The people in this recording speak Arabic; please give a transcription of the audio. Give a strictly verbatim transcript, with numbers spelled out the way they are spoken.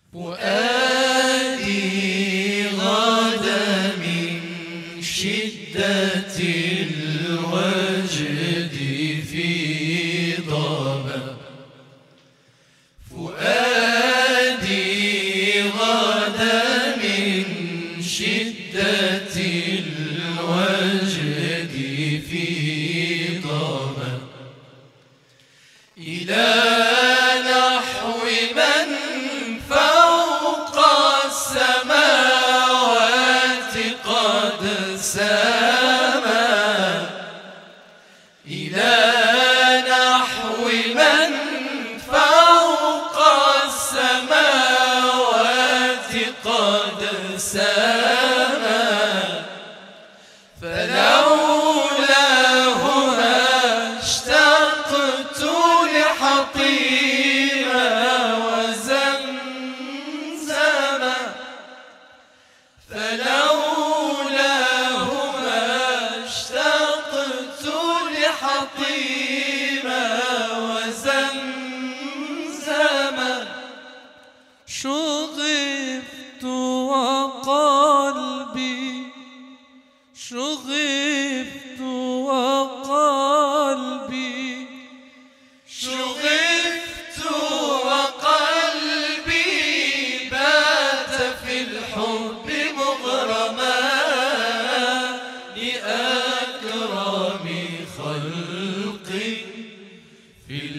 فؤادي غدا من شدة الوجد في ضباب. فؤادي غدا من شدة الوجد في ضباب إلى نحو من فوق السماوات قد سما. إلى نحو من فوق السماوات قد سما. فلولاه ما اشتقت لحطيما وزمزما. فلولاه ما اشتقت لحطيما وزمزما. شغفت وقلبي شغفت وقلبي شغفت وقلبي بات في الحب مغرما لأكرم خلق في